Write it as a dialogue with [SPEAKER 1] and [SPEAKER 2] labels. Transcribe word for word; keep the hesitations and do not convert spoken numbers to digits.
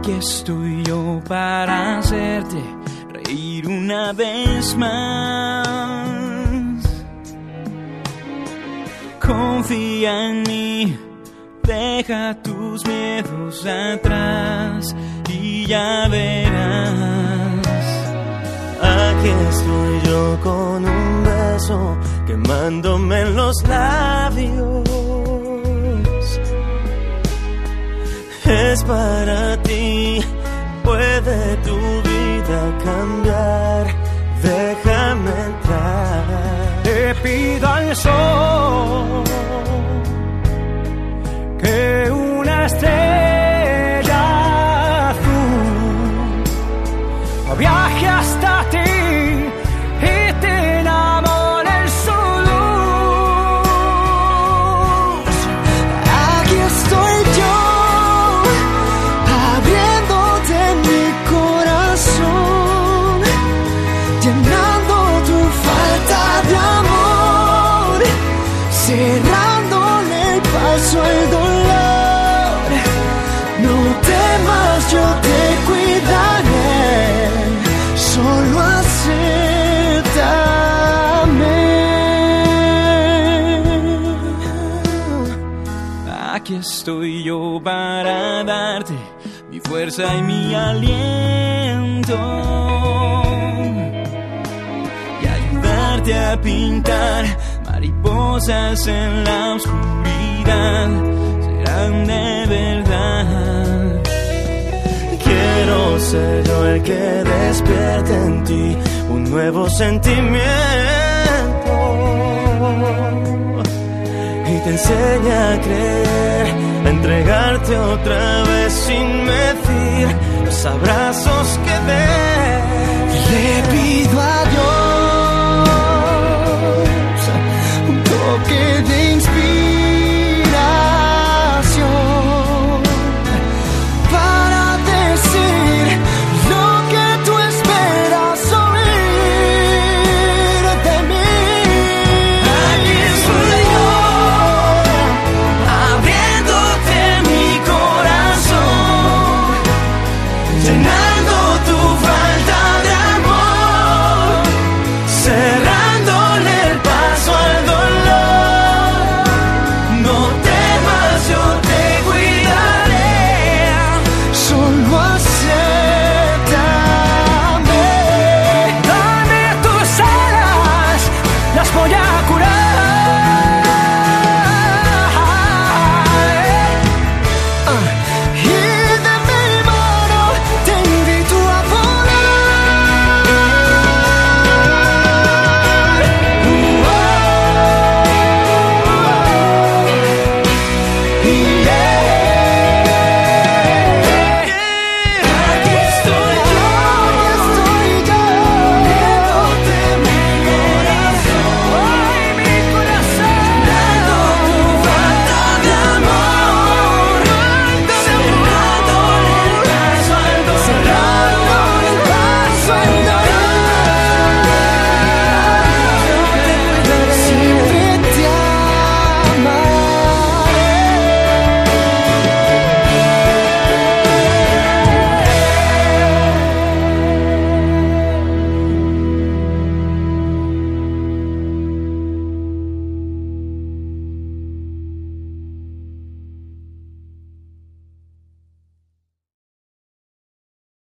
[SPEAKER 1] Aquí estoy yo para hacerte reír una vez más. Confía en mí, deja tus miedos atrás y ya verás.
[SPEAKER 2] Aquí estoy yo con un beso quemándome en los labios. Es para ti, puede tu vida cambiar. Déjame entrar.
[SPEAKER 3] Te pido al sol que una estrella azul viaje hasta ti y te enamore en su luz.
[SPEAKER 4] Aquí estoy yo, abriéndote mi corazón, llenando tu falta de amor, cerrándole el paso al dolor. No temas, yo te cuidaré, solo acéptame.
[SPEAKER 1] Aquí estoy yo para darte mi fuerza y mi aliento y ayudarte a pintar mariposas en la oscuridad. Serán de verdad.
[SPEAKER 2] Quiero ser yo el que despierte en ti un nuevo sentimiento y te enseña a creer, a entregarte otra vez sin medir los abrazos que des.